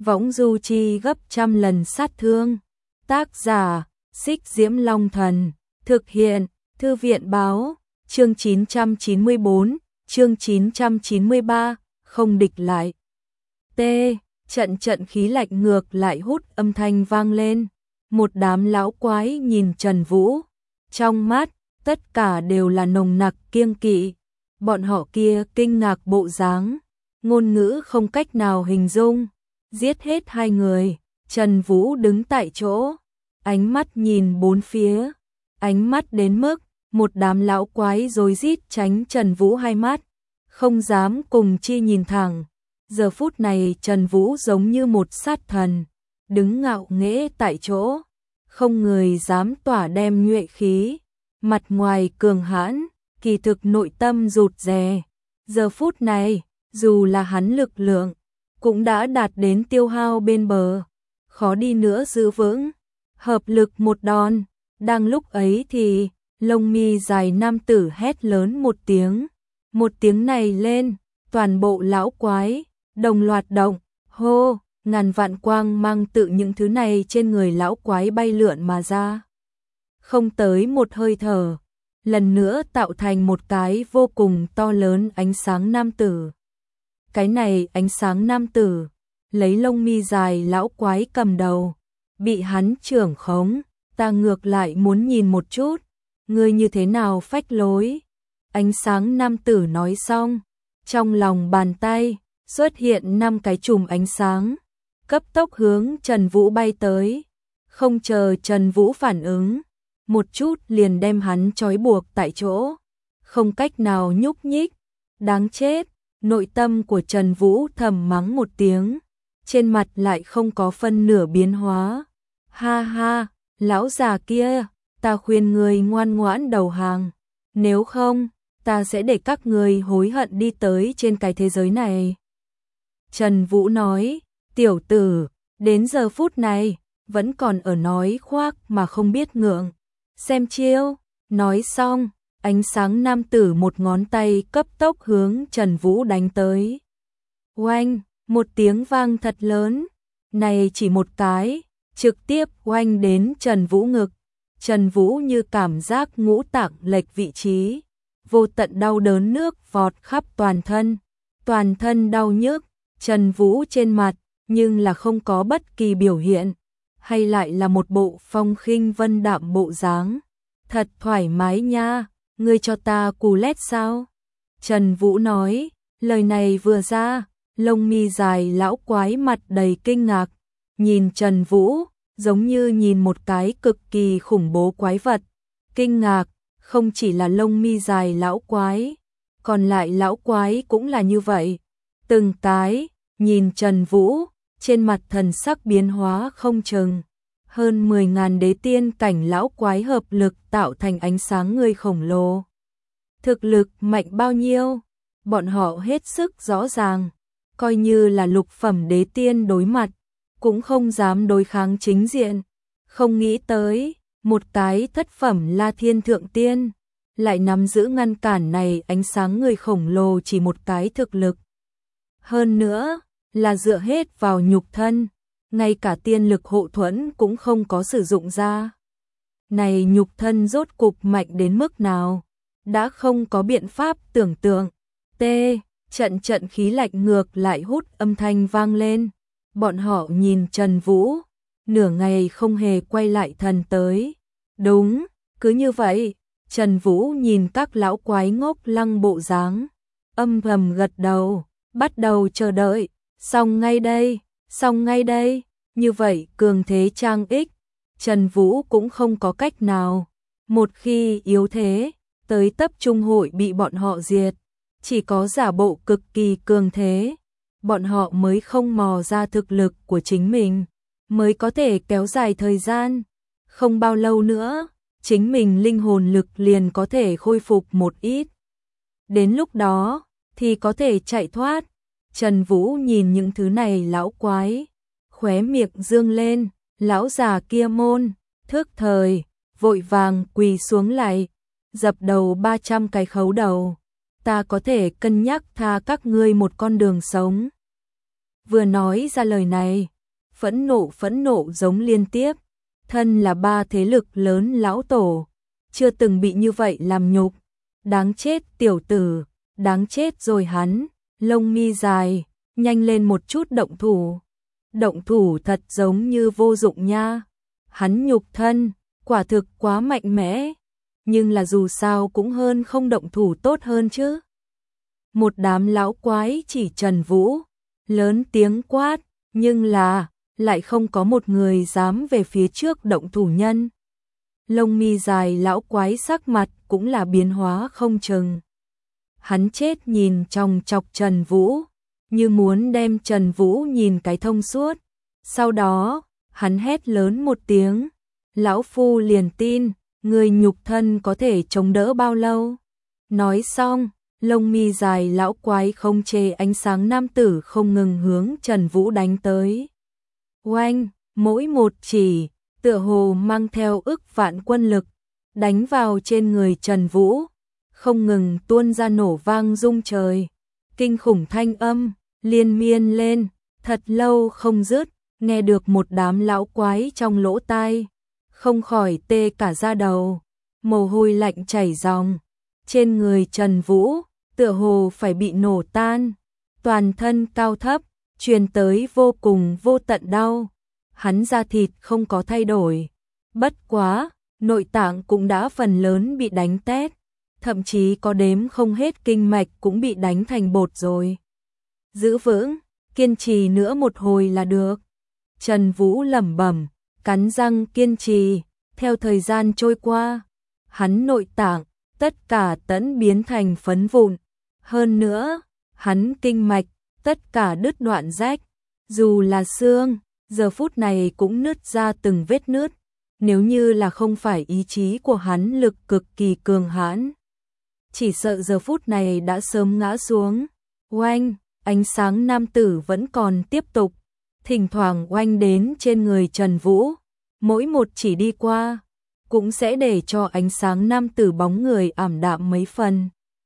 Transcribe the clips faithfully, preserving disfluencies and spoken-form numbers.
võng du chi gấp trăm lần sát thương. Tác giả, Xích Diễm Long Thần, thực hiện, Thư viện Báo, chương chín trăm chín mươi bốn, chương chín trăm chín mươi ba, không địch lại. T, trận trận khí lạnh ngược lại hút âm thanh vang lên. Một đám lão quái nhìn Trần Vũ, trong mắt, tất cả đều là nồng nặc kiêng kỵ. Bọn họ kia kinh ngạc bộ dáng, ngôn ngữ không cách nào hình dung. Giết hết hai người, Trần Vũ đứng tại chỗ, ánh mắt nhìn bốn phía, ánh mắt đến mức một đám lão quái rối rít tránh Trần Vũ hai mắt, không dám cùng chi nhìn thẳng. Giờ phút này Trần Vũ giống như một sát thần, đứng ngạo nghễ tại chỗ, không người dám tỏa đem nhuệ khí, mặt ngoài cường hãn, kỳ thực nội tâm rụt rè. Giờ phút này, dù là hắn lực lượng cũng đã đạt đến tiêu hao bên bờ, khó đi nữa giữ vững, hợp lực một đòn. Đang lúc ấy thì, lông mi dài nam tử hét lớn một tiếng, một tiếng này lên, toàn bộ lão quái đồng loạt động, hô, ngàn vạn quang mang tự những thứ này trên người lão quái bay lượn mà ra. Không tới một hơi thở, lần nữa tạo thành một cái vô cùng to lớn ánh sáng nam tử. Cái này ánh sáng nam tử, lấy lông mi dài lão quái cầm đầu, bị hắn trưởng khống, ta ngược lại muốn nhìn một chút, ngươi như thế nào phách lối. Ánh sáng nam tử nói xong, trong lòng bàn tay xuất hiện năm cái chùm ánh sáng, cấp tốc hướng Trần Vũ bay tới, không chờ Trần Vũ phản ứng, một chút liền đem hắn trói buộc tại chỗ, không cách nào nhúc nhích. Đáng chết, nội tâm của Trần Vũ thầm mắng một tiếng, trên mặt lại không có phân nửa biến hóa. Ha ha, lão già kia, ta khuyên người ngoan ngoãn đầu hàng, nếu không, ta sẽ để các người hối hận đi tới trên cái thế giới này. Trần Vũ nói, tiểu tử, đến giờ phút này, vẫn còn ở nói khoác mà không biết ngượng. Xem chiêu, nói xong, ánh sáng nam tử một ngón tay cấp tốc hướng Trần Vũ đánh tới. Oanh, một tiếng vang thật lớn, này chỉ một cái, trực tiếp oanh đến Trần Vũ ngực. Trần Vũ như cảm giác ngũ tạng lệch vị trí, vô tận đau đớn nước vọt khắp toàn thân, toàn thân đau nhức. Trần Vũ trên mặt, nhưng là không có bất kỳ biểu hiện, hay lại là một bộ phong khinh vân đạm bộ dáng. Thật thoải mái nha, ngươi cho ta cù lét sao? Trần Vũ nói, lời này vừa ra, lông mi dài lão quái mặt đầy kinh ngạc, nhìn Trần Vũ, giống như nhìn một cái cực kỳ khủng bố quái vật. Kinh ngạc, không chỉ là lông mi dài lão quái, còn lại lão quái cũng là như vậy. Từng cái, nhìn Trần Vũ, trên mặt thần sắc biến hóa không chừng. Hơn mười ngàn đế tiên cảnh lão quái hợp lực tạo thành ánh sáng người khổng lồ. Thực lực mạnh bao nhiêu, bọn họ hết sức rõ ràng, coi như là lục phẩm đế tiên đối mặt, cũng không dám đối kháng chính diện. Không nghĩ tới, một cái thất phẩm La Thiên Thượng Tiên, lại nắm giữ ngăn cản này ánh sáng người khổng lồ chỉ một cái thực lực. Hơn nữa, là dựa hết vào nhục thân, ngay cả tiên lực hộ thuẫn cũng không có sử dụng ra. Này nhục thân rốt cục mạnh đến mức nào, đã không có biện pháp tưởng tượng. T, trận trận khí lạnh ngược lại hút âm thanh vang lên. Bọn họ nhìn Trần Vũ, nửa ngày không hề quay lại thần tới. Đúng, cứ như vậy, Trần Vũ nhìn các lão quái ngốc lăng bộ dáng, âm thầm gật đầu, bắt đầu chờ đợi. Xong ngay đây, xong ngay đây, như vậy cường thế trang ích, Trần Vũ cũng không có cách nào. Một khi yếu thế, tới tập trung hội bị bọn họ diệt, chỉ có giả bộ cực kỳ cường thế, bọn họ mới không mò ra thực lực của chính mình, mới có thể kéo dài thời gian. Không bao lâu nữa, chính mình linh hồn lực liền có thể khôi phục một ít. Đến lúc đó, thì có thể chạy thoát. Trần Vũ nhìn những thứ này lão quái, khóe miệng dương lên, lão già kia môn, thức thời, vội vàng quỳ xuống lại, dập đầu ba trăm cái khấu đầu. Ta có thể cân nhắc tha các ngươi một con đường sống. vừa nói ra lời này, phẫn nộ phẫn nộ giống liên tiếp, thân là ba thế lực lớn lão tổ, chưa từng bị như vậy làm nhục, đáng chết tiểu tử, đáng chết rồi hắn, lông mi dài, nhanh lên một chút động thủ, động thủ thật giống như vô dụng nha, hắn nhục thân, quả thực quá mạnh mẽ, nhưng là dù sao cũng hơn không động thủ tốt hơn chứ. Một đám lão quái chỉ Trần Vũ, lớn tiếng quát, nhưng là, lại không có một người dám về phía trước động thủ nhân. Lông mi dài lão quái sắc mặt cũng là biến hóa không chừng. Hắn chết nhìn trong chọc Trần Vũ, như muốn đem Trần Vũ nhìn cái thông suốt. Sau đó, hắn hét lớn một tiếng, lão phu liền tin, người nhục thân có thể chống đỡ bao lâu. Nói xong, lông mi dài lão quái không chê ánh sáng nam tử không ngừng hướng Trần Vũ đánh tới. Oanh, mỗi một chỉ, tựa hồ mang theo ức vạn quân lực, đánh vào trên người Trần Vũ, không ngừng tuôn ra nổ vang rung trời. Kinh khủng thanh âm, liên miên lên, thật lâu không dứt, nghe được một đám lão quái trong lỗ tai, không khỏi tê cả da đầu, mồ hôi lạnh chảy ròng. Trên người Trần Vũ, tựa hồ phải bị nổ tan, toàn thân cao thấp, truyền tới vô cùng vô tận đau. Hắn da thịt không có thay đổi, bất quá, nội tạng cũng đã phần lớn bị đánh tét, thậm chí có đếm không hết kinh mạch cũng bị đánh thành bột rồi. Giữ vững, kiên trì nữa một hồi là được. Trần Vũ lẩm bẩm, cắn răng kiên trì, theo thời gian trôi qua, hắn nội tạng, tất cả tẫn biến thành phấn vụn. Hơn nữa, hắn kinh mạch, tất cả đứt đoạn rách, dù là xương, giờ phút này cũng nứt ra từng vết nứt, nếu như là không phải ý chí của hắn lực cực kỳ cường hãn, chỉ sợ giờ phút này đã sớm ngã xuống. Oanh, ánh sáng nam tử vẫn còn tiếp tục, thỉnh thoảng oanh đến trên người Trần Vũ, mỗi một chỉ đi qua, cũng sẽ để cho ánh sáng nam tử bóng người ảm đạm mấy phần.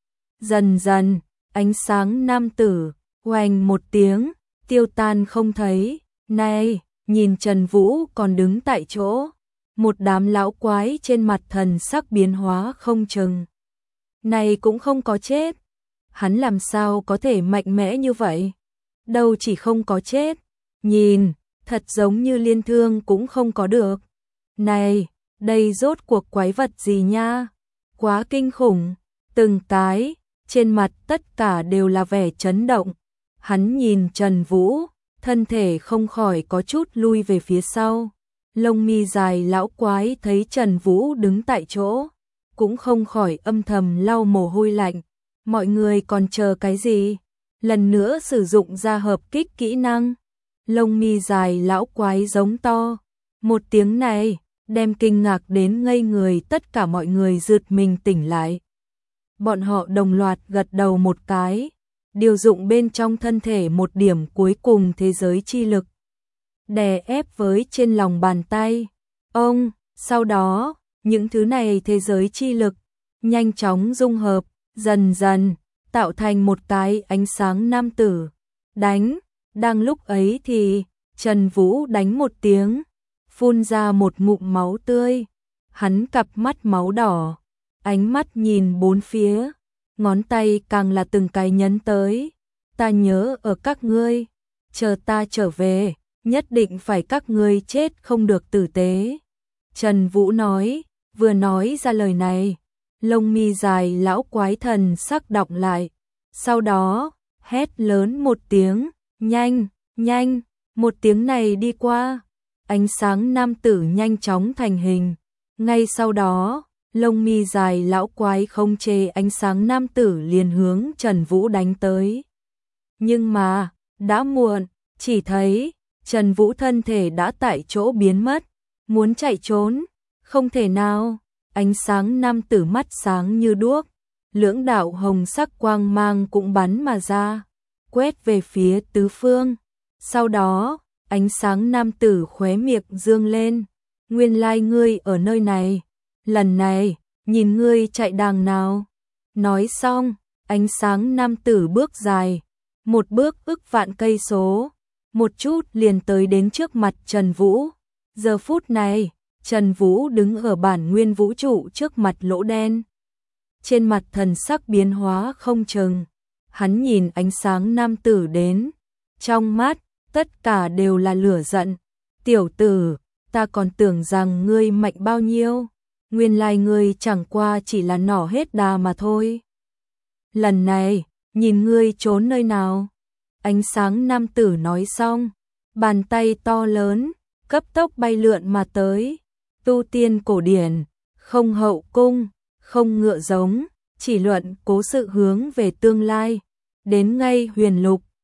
Dần dần, ánh sáng nam tử, oanh một tiếng, tiêu tan không thấy. Này, nhìn Trần Vũ còn đứng tại chỗ, một đám lão quái trên mặt thần sắc biến hóa không chừng. Này cũng không có chết, hắn làm sao có thể mạnh mẽ như vậy? Đâu chỉ không có chết, nhìn, thật giống như liên thương cũng không có được. Này, đây rốt cuộc quái vật gì nha? Quá kinh khủng, từng cái, trên mặt tất cả đều là vẻ chấn động. Hắn nhìn Trần Vũ, thân thể không khỏi có chút lui về phía sau. Lông mi dài lão quái thấy Trần Vũ đứng tại chỗ, cũng không khỏi âm thầm lau mồ hôi lạnh. Mọi người còn chờ cái gì? Lần nữa sử dụng ra hợp kích kỹ năng. Lông mi dài lão quái giống to. Một tiếng này, đem kinh ngạc đến ngây người tất cả mọi người giật mình tỉnh lại. Bọn họ đồng loạt gật đầu một cái, điều dụng bên trong thân thể một điểm cuối cùng thế giới chi lực, đè ép với trên lòng bàn tay. Ông, sau đó, những thứ này thế giới chi lực, nhanh chóng dung hợp, dần dần, tạo thành một cái ánh sáng nam tử. Đánh, đang lúc ấy thì, Trần Vũ đánh một tiếng, phun ra một ngụm máu tươi, hắn cặp mắt máu đỏ, ánh mắt nhìn bốn phía, ngón tay càng là từng cái nhấn tới. Ta nhớ ở các ngươi, chờ ta trở về, nhất định phải các ngươi chết không được tử tế. Trần Vũ nói, vừa nói ra lời này, lông mi dài lão quái thần sắc đọng lại, sau đó, hét lớn một tiếng, nhanh, nhanh, một tiếng này đi qua, ánh sáng nam tử nhanh chóng thành hình, ngay sau đó, lông mi dài lão quái không chê ánh sáng nam tử liền hướng Trần Vũ đánh tới. Nhưng mà, đã muộn, chỉ thấy, Trần Vũ thân thể đã tại chỗ biến mất, muốn chạy trốn, không thể nào, ánh sáng nam tử mắt sáng như đuốc, lưỡng đạo hồng sắc quang mang cũng bắn mà ra, quét về phía tứ phương. Sau đó, ánh sáng nam tử khóe miệng dương lên, nguyên lai ngươi ở nơi này, lần này, nhìn ngươi chạy đàng nào. Nói xong, ánh sáng nam tử bước dài, một bước ức vạn cây số, một chút liền tới đến trước mặt Trần Vũ. Giờ phút này, Trần Vũ đứng ở bản nguyên vũ trụ trước mặt lỗ đen. Trên mặt thần sắc biến hóa không chừng, hắn nhìn ánh sáng nam tử đến, trong mắt tất cả đều là lửa giận. Tiểu tử, ta còn tưởng rằng ngươi mạnh bao nhiêu, nguyên lai ngươi chẳng qua chỉ là nỏ hết đà mà thôi. Lần này, nhìn ngươi trốn nơi nào? Ánh sáng nam tử nói xong, bàn tay to lớn, cấp tốc bay lượn mà tới. Tu tiên cổ điển, không hậu cung, không ngựa giống, chỉ luận cố sự hướng về tương lai. Đến ngay huyền lục,